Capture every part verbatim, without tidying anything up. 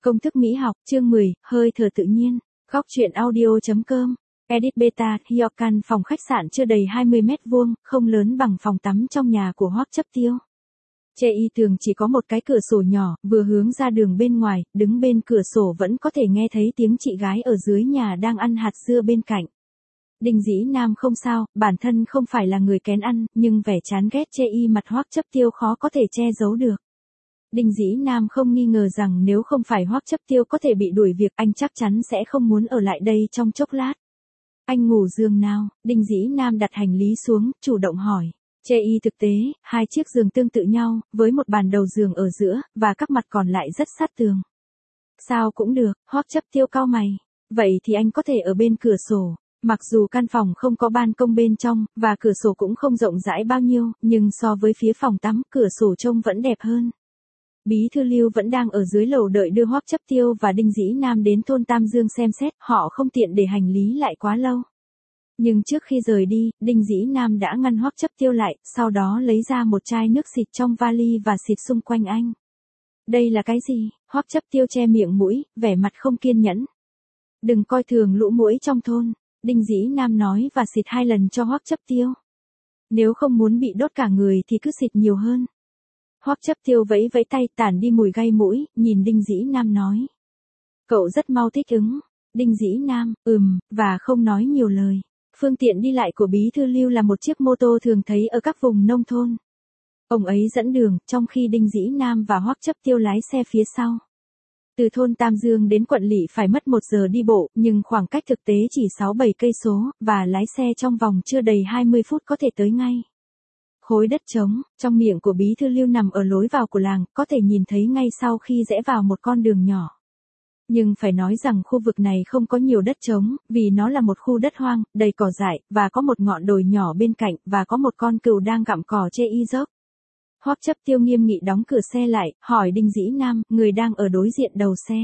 Công thức mỹ học, chương mười, hơi thở tự nhiên. Góc truyện audio.com. Edit beta, Hyokan phòng khách sạn chưa đầy hai mươi mét vuông, không lớn bằng phòng tắm trong nhà của Hoắc Chấp Tiêu. Che y tường chỉ có một cái cửa sổ nhỏ, vừa hướng ra đường bên ngoài, đứng bên cửa sổ vẫn có thể nghe thấy tiếng chị gái ở dưới nhà đang ăn hạt dưa bên cạnh. Đinh Dĩ Nam không sao, bản thân không phải là người kén ăn, nhưng vẻ chán ghét Che y mặt Hoắc Chấp Tiêu khó có thể che giấu được. Đinh Dĩ Nam không nghi ngờ rằng nếu không phải Hoắc Chấp Tiêu có thể bị đuổi việc, anh chắc chắn sẽ không muốn ở lại đây trong chốc lát. Anh ngủ giường nào? Đinh Dĩ Nam đặt hành lý xuống, chủ động hỏi. Che y thực tế, hai chiếc giường tương tự nhau, với một bàn đầu giường ở giữa, và các mặt còn lại rất sát tường. Sao cũng được, Hoắc Chấp Tiêu cau mày. Vậy thì anh có thể ở bên cửa sổ. Mặc dù căn phòng không có ban công bên trong, và cửa sổ cũng không rộng rãi bao nhiêu, nhưng so với phía phòng tắm, cửa sổ trông vẫn đẹp hơn. Bí thư Lưu vẫn đang ở dưới lầu đợi đưa Hoắc Chấp Tiêu và Đinh Dĩ Nam đến thôn Tam Dương xem xét, họ không tiện để hành lý lại quá lâu. Nhưng trước khi rời đi, Đinh Dĩ Nam đã ngăn Hoắc Chấp Tiêu lại, sau đó lấy ra một chai nước xịt trong vali và xịt xung quanh anh. Đây là cái gì? Hoắc Chấp Tiêu che miệng mũi, vẻ mặt không kiên nhẫn. Đừng coi thường lũ muỗi trong thôn, Đinh Dĩ Nam nói và xịt hai lần cho Hoắc Chấp Tiêu. Nếu không muốn bị đốt cả người thì cứ xịt nhiều hơn. Hoắc Chấp Tiêu vẫy vẫy tay tản đi mùi gây mũi, nhìn Đinh Dĩ Nam nói. Cậu rất mau thích ứng. Đinh Dĩ Nam, ừm, và không nói nhiều lời. Phương tiện đi lại của Bí thư Lưu là một chiếc mô tô thường thấy ở các vùng nông thôn. Ông ấy dẫn đường, trong khi Đinh Dĩ Nam và Hoắc Chấp Tiêu lái xe phía sau. Từ thôn Tam Dương đến quận Lỵ phải mất một giờ đi bộ, nhưng khoảng cách thực tế chỉ sáu bảy cây số, và lái xe trong vòng chưa đầy hai mươi phút có thể tới ngay. Khối đất trống, trong miệng của Bí thư Lưu nằm ở lối vào của làng, có thể nhìn thấy ngay sau khi rẽ vào một con đường nhỏ. Nhưng phải nói rằng khu vực này không có nhiều đất trống, vì nó là một khu đất hoang, đầy cỏ dại, và có một ngọn đồi nhỏ bên cạnh, và có một con cừu đang gặm cỏ che y dốc. Hoắc Chấp Tiêu nghiêm nghị đóng cửa xe lại, hỏi Đinh Dĩ Nam, người đang ở đối diện đầu xe.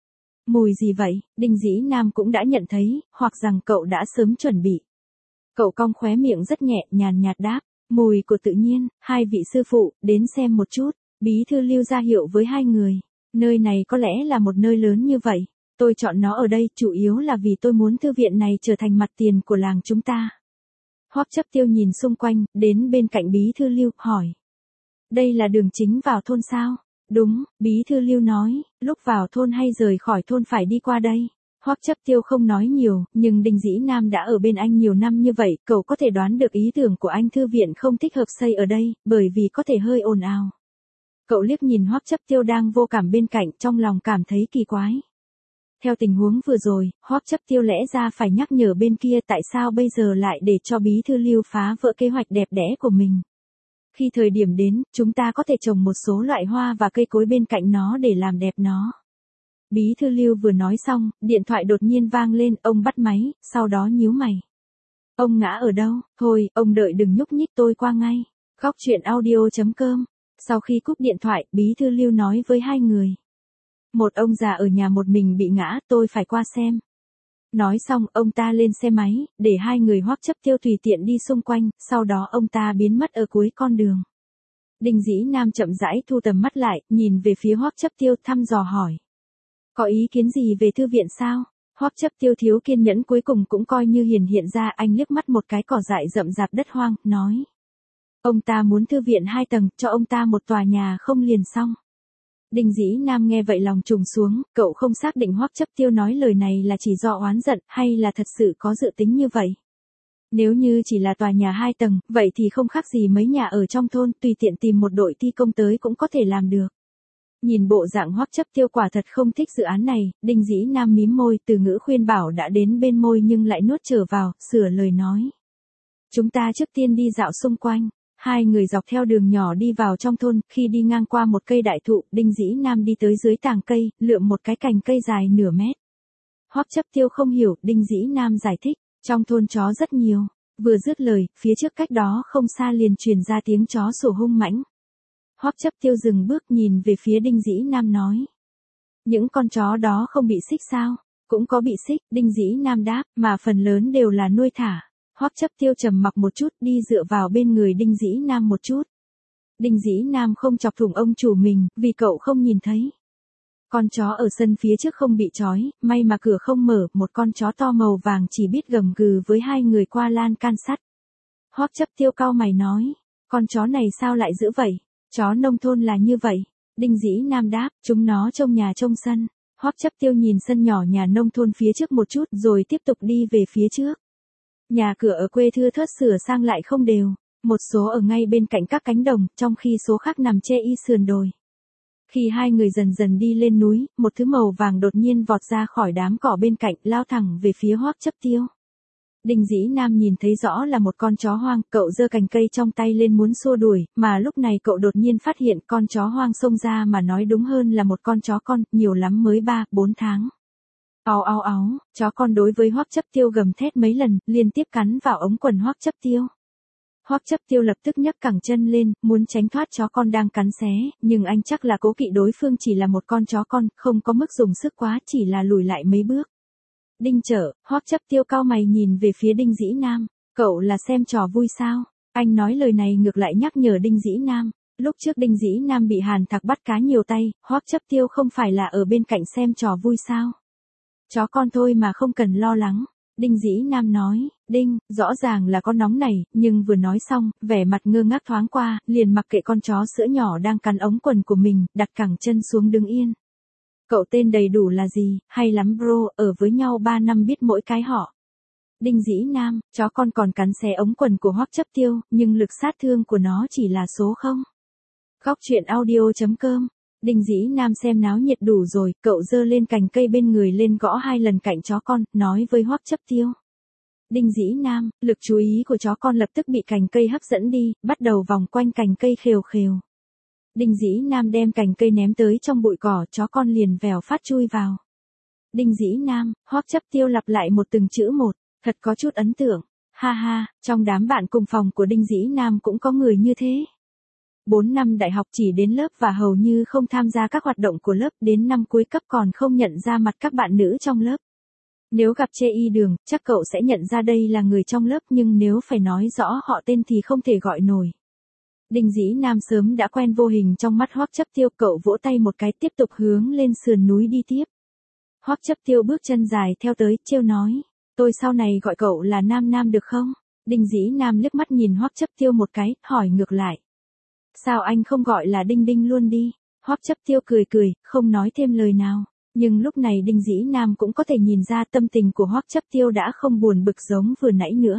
Mùi gì vậy? Đinh Dĩ Nam cũng đã nhận thấy, hoặc rằng cậu đã sớm chuẩn bị. Cậu cong khóe miệng rất nhẹ, nhàn nhạt đáp. Mùi của tự nhiên, hai vị sư phụ, đến xem một chút. Bí thư Lưu ra hiệu với hai người. Nơi này có lẽ là một nơi lớn như vậy. Tôi chọn nó ở đây chủ yếu là vì tôi muốn thư viện này trở thành mặt tiền của làng chúng ta. Hoắc Chấp Tiêu nhìn xung quanh, đến bên cạnh Bí thư Lưu, hỏi. Đây là đường chính vào thôn sao? Đúng, Bí thư Lưu nói, lúc vào thôn hay rời khỏi thôn phải đi qua đây. Hoắc Chấp Tiêu không nói nhiều, nhưng Đinh Dĩ Nam đã ở bên anh nhiều năm như vậy, cậu có thể đoán được ý tưởng của anh thư viện không thích hợp xây ở đây, bởi vì có thể hơi ồn ào. Cậu liếc nhìn Hoắc Chấp Tiêu đang vô cảm bên cạnh, trong lòng cảm thấy kỳ quái. Theo tình huống vừa rồi, Hoắc Chấp Tiêu lẽ ra phải nhắc nhở bên kia tại sao bây giờ lại để cho Bí thư Lưu phá vỡ kế hoạch đẹp đẽ của mình. Khi thời điểm đến, chúng ta có thể trồng một số loại hoa và cây cối bên cạnh nó để làm đẹp nó. Bí thư Lưu vừa nói xong, điện thoại đột nhiên vang lên, ông bắt máy, sau đó nhíu mày. Ông ngã ở đâu? Thôi, ông đợi đừng nhúc nhích tôi qua ngay. Góc truyện audio.com. Sau khi cúp điện thoại, Bí thư Lưu nói với hai người. Một ông già ở nhà một mình bị ngã, tôi phải qua xem. Nói xong, ông ta lên xe máy, để hai người Hoắc Chấp Tiêu tùy tiện đi xung quanh, sau đó ông ta biến mất ở cuối con đường. Đinh Dĩ Nam chậm rãi thu tầm mắt lại, nhìn về phía Hoắc Chấp Tiêu thăm dò hỏi. Có ý kiến gì về thư viện sao? Hoắc Chấp Tiêu thiếu kiên nhẫn cuối cùng cũng coi như hiển hiện ra, anh liếc mắt một cái cỏ dại rậm rạp đất hoang, nói. Ông ta muốn thư viện hai tầng, cho ông ta một tòa nhà không liền xong. Đinh Dĩ Nam nghe vậy lòng trùng xuống, cậu không xác định Hoắc Chấp Tiêu nói lời này là chỉ do oán giận, hay là thật sự có dự tính như vậy. Nếu như chỉ là tòa nhà hai tầng, vậy thì không khác gì mấy nhà ở trong thôn, tùy tiện tìm một đội thi công tới cũng có thể làm được. Nhìn bộ dạng Hoắc Chấp Tiêu quả thật không thích dự án này, Đinh Dĩ Nam mím môi, từ ngữ khuyên bảo đã đến bên môi nhưng lại nuốt trở vào, sửa lời nói. Chúng ta trước tiên đi dạo xung quanh. Hai người dọc theo đường nhỏ đi vào trong thôn, khi đi ngang qua một cây đại thụ, Đinh Dĩ Nam đi tới dưới tàng cây, lượm một cái cành cây dài nửa mét. Hoắc Chấp Tiêu không hiểu, Đinh Dĩ Nam giải thích, trong thôn chó rất nhiều. Vừa dứt lời, phía trước cách đó không xa liền truyền ra tiếng chó sủa hung mãnh. Hoắc Chấp Tiêu dừng bước nhìn về phía Đinh Dĩ Nam nói. Những con chó đó không bị xích sao? Cũng có bị xích, Đinh Dĩ Nam đáp, mà phần lớn đều là nuôi thả. Hoắc Chấp Tiêu trầm mặc một chút, đi dựa vào bên người Đinh Dĩ Nam một chút. Đinh Dĩ Nam không chọc thủng ông chủ mình, vì cậu không nhìn thấy. Con chó ở sân phía trước không bị trói, may mà cửa không mở, một con chó to màu vàng chỉ biết gầm gừ với hai người qua lan can sắt. Hoắc Chấp Tiêu cau mày nói, con chó này sao lại dữ vậy? Chó nông thôn là như vậy. Đinh Dĩ Nam đáp, chúng nó trông nhà trông sân. Hoắc Chấp Tiêu nhìn sân nhỏ nhà nông thôn phía trước một chút rồi tiếp tục đi về phía trước. Nhà cửa ở quê thưa thớt sửa sang lại không đều, một số ở ngay bên cạnh các cánh đồng, trong khi số khác nằm chê y sườn đồi. Khi hai người dần dần đi lên núi, một thứ màu vàng đột nhiên vọt ra khỏi đám cỏ bên cạnh, lao thẳng về phía Hoắc Chấp Tiêu. Đinh Dĩ Nam nhìn thấy rõ là một con chó hoang, cậu giơ cành cây trong tay lên muốn xua đuổi, mà lúc này cậu đột nhiên phát hiện con chó hoang xông ra mà nói đúng hơn là một con chó con, nhiều lắm mới ba, bốn tháng. Ào ào áo, chó con đối với Hoắc Chấp Tiêu gầm thét mấy lần, liên tiếp cắn vào ống quần Hoắc Chấp Tiêu. Hoắc Chấp Tiêu lập tức nhấc cẳng chân lên, muốn tránh thoát chó con đang cắn xé, nhưng anh chắc là cố kỵ đối phương chỉ là một con chó con, không có mức dùng sức quá, chỉ là lùi lại mấy bước. Đinh Chở, Hoắc Chấp Tiêu cau mày nhìn về phía Đinh Dĩ Nam, cậu là xem trò vui sao? Anh nói lời này ngược lại nhắc nhở Đinh Dĩ Nam, lúc trước Đinh Dĩ Nam bị Hàn Thạc bắt cá nhiều tay, Hoắc Chấp Tiêu không phải là ở bên cạnh xem trò vui sao? Chó con thôi mà không cần lo lắng. Đinh Dĩ Nam nói, Đinh, rõ ràng là con nóng này, nhưng vừa nói xong, vẻ mặt ngơ ngác thoáng qua, liền mặc kệ con chó sữa nhỏ đang cắn ống quần của mình, đặt cẳng chân xuống đứng yên. Cậu tên đầy đủ là gì, hay lắm bro, ở với nhau ba năm biết mỗi cái họ. Đinh Dĩ Nam, chó con còn cắn xé ống quần của Hoắc Chấp Tiêu, nhưng lực sát thương của nó chỉ là số không. Góc truyện audio chấm com. Đinh Dĩ Nam xem náo nhiệt đủ rồi, cậu giơ lên cành cây bên người lên gõ hai lần cạnh chó con, nói với Hoắc Chấp Tiêu. Đinh Dĩ Nam, lực chú ý của chó con lập tức bị cành cây hấp dẫn đi, bắt đầu vòng quanh cành cây khều khều. Đinh Dĩ Nam đem cành cây ném tới trong bụi cỏ, chó con liền vèo phát chui vào. Đinh Dĩ Nam, Hoắc Chấp Tiêu lặp lại một từng chữ một, thật có chút ấn tượng. Ha ha, trong đám bạn cùng phòng của Đinh Dĩ Nam cũng có người như thế. Bốn năm đại học chỉ đến lớp và hầu như không tham gia các hoạt động của lớp, đến năm cuối cấp còn không nhận ra mặt các bạn nữ trong lớp. Nếu gặp chê y đường, chắc cậu sẽ nhận ra đây là người trong lớp, nhưng nếu phải nói rõ họ tên thì không thể gọi nổi. Đinh Dĩ Nam sớm đã quen vô hình trong mắt Hoắc Chấp Tiêu, cậu vỗ tay một cái tiếp tục hướng lên sườn núi đi tiếp. Hoắc Chấp Tiêu bước chân dài theo tới, trêu nói, tôi sau này gọi cậu là Nam Nam được không? Đinh Dĩ Nam liếc mắt nhìn Hoắc Chấp Tiêu một cái, hỏi ngược lại. Sao anh không gọi là Đinh Đinh luôn đi? Hoắc Chấp Tiêu cười cười, không nói thêm lời nào. Nhưng lúc này Đinh Dĩ Nam cũng có thể nhìn ra tâm tình của Hoắc Chấp Tiêu đã không buồn bực giống vừa nãy nữa.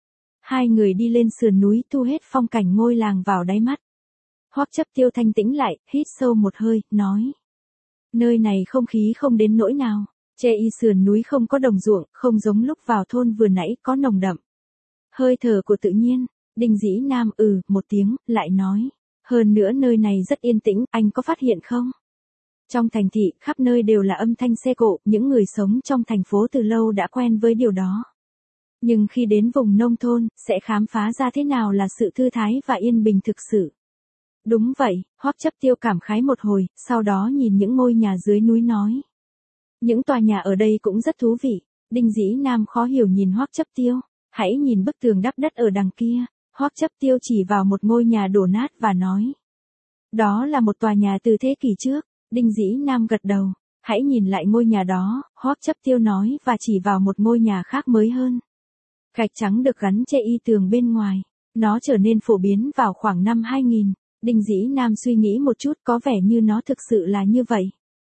Hai người đi lên sườn núi, thu hết phong cảnh ngôi làng vào đáy mắt. Hoắc Chấp Tiêu thanh tĩnh lại, hít sâu một hơi, nói. Nơi này không khí không đến nỗi nào. Chê y sườn núi không có đồng ruộng, không giống lúc vào thôn vừa nãy có nồng đậm hơi thở của tự nhiên. Đinh Dĩ Nam ừ một tiếng, lại nói. Hơn nữa nơi này rất yên tĩnh, anh có phát hiện không? Trong thành thị, khắp nơi đều là âm thanh xe cộ, những người sống trong thành phố từ lâu đã quen với điều đó. Nhưng khi đến vùng nông thôn, sẽ khám phá ra thế nào là sự thư thái và yên bình thực sự. Đúng vậy, Hoắc Chấp Tiêu cảm khái một hồi, sau đó nhìn những ngôi nhà dưới núi nói. Những tòa nhà ở đây cũng rất thú vị. Đinh Dĩ Nam khó hiểu nhìn Hoắc Chấp Tiêu, hãy nhìn bức tường đắp đất ở đằng kia. Hoắc Chấp Tiêu chỉ vào một ngôi nhà đổ nát và nói. Đó là một tòa nhà từ thế kỷ trước. Đinh Dĩ Nam gật đầu. Hãy nhìn lại ngôi nhà đó, Hoắc Chấp Tiêu nói và chỉ vào một ngôi nhà khác mới hơn. Gạch trắng được gắn chê y tường bên ngoài. Nó trở nên phổ biến vào khoảng năm hai nghìn. Đinh Dĩ Nam suy nghĩ một chút, có vẻ như nó thực sự là như vậy.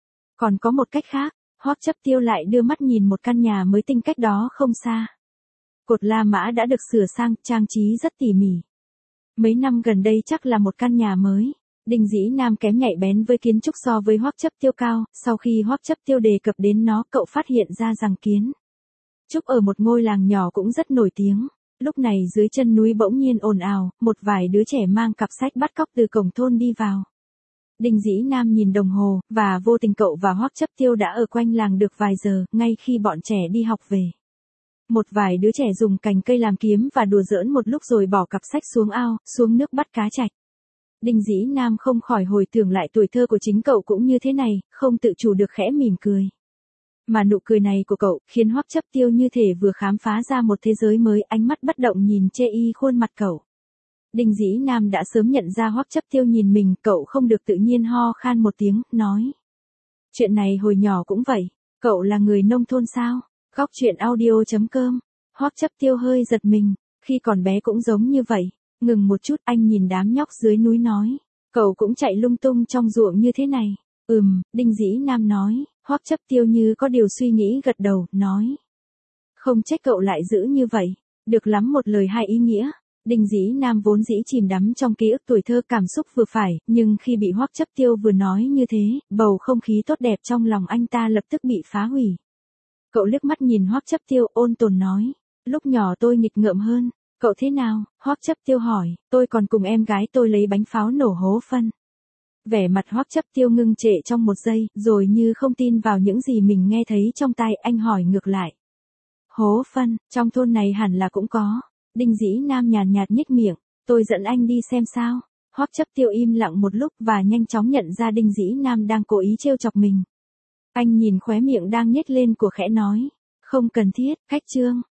Còn có một cách khác, Hoắc Chấp Tiêu lại đưa mắt nhìn một căn nhà mới tinh cách đó không xa. Cột La Mã đã được sửa sang, trang trí rất tỉ mỉ. Mấy năm gần đây chắc là một căn nhà mới. Đinh Dĩ Nam kém nhạy bén với kiến trúc so với Hoắc Chấp Tiêu cao, sau khi Hoắc Chấp Tiêu đề cập đến nó, cậu phát hiện ra rằng kiến trúc ở một ngôi làng nhỏ cũng rất nổi tiếng. Lúc này dưới chân núi bỗng nhiên ồn ào, một vài đứa trẻ mang cặp sách bắt cóc từ cổng thôn đi vào. Đinh Dĩ Nam nhìn đồng hồ, và vô tình cậu và Hoắc Chấp Tiêu đã ở quanh làng được vài giờ, ngay khi bọn trẻ đi học về. Một vài đứa trẻ dùng cành cây làm kiếm và đùa giỡn một lúc rồi bỏ cặp sách xuống ao, xuống nước bắt cá trạch. Đinh Dĩ Nam không khỏi hồi tưởng lại tuổi thơ của chính cậu cũng như thế này, không tự chủ được khẽ mỉm cười. Mà nụ cười này của cậu, khiến Hoắc Chấp Tiêu như thể vừa khám phá ra một thế giới mới, ánh mắt bất động nhìn chê y khuôn mặt cậu. Đinh Dĩ Nam đã sớm nhận ra Hoắc Chấp Tiêu nhìn mình, cậu không được tự nhiên ho khan một tiếng, nói. Chuyện này hồi nhỏ cũng vậy, cậu là người nông thôn sao? Góc chuyện audio.com. Hoắc Chấp Tiêu hơi giật mình, khi còn bé cũng giống như vậy. Ngừng một chút, anh nhìn đám nhóc dưới núi nói, cậu cũng chạy lung tung trong ruộng như thế này. Ừm, Đinh Dĩ Nam nói. Hoắc Chấp Tiêu như có điều suy nghĩ gật đầu, nói. Không trách cậu lại giữ như vậy, được lắm, một lời hai ý nghĩa. Đinh Dĩ Nam vốn dĩ chìm đắm trong ký ức tuổi thơ, cảm xúc vừa phải, nhưng khi bị Hoắc Chấp Tiêu vừa nói như thế, bầu không khí tốt đẹp trong lòng anh ta lập tức bị phá hủy. Cậu liếc mắt nhìn Hoắc Chấp Tiêu, ôn tồn nói, lúc nhỏ tôi nghịch ngợm hơn, cậu thế nào? Hoắc Chấp Tiêu hỏi. Tôi còn cùng em gái tôi lấy bánh pháo nổ hố phân. Vẻ mặt Hoắc Chấp Tiêu ngưng trệ trong một giây, rồi như không tin vào những gì mình nghe thấy trong tai, anh hỏi ngược lại. Hố phân, trong thôn này hẳn là cũng có. Đinh Dĩ Nam nhàn nhạt nhếch miệng, tôi dẫn anh đi xem sao. Hoắc Chấp Tiêu im lặng một lúc và nhanh chóng nhận ra Đinh Dĩ Nam đang cố ý trêu chọc mình. Anh nhìn khóe miệng đang nhếch lên của khẽ nói, không cần thiết, khách trương.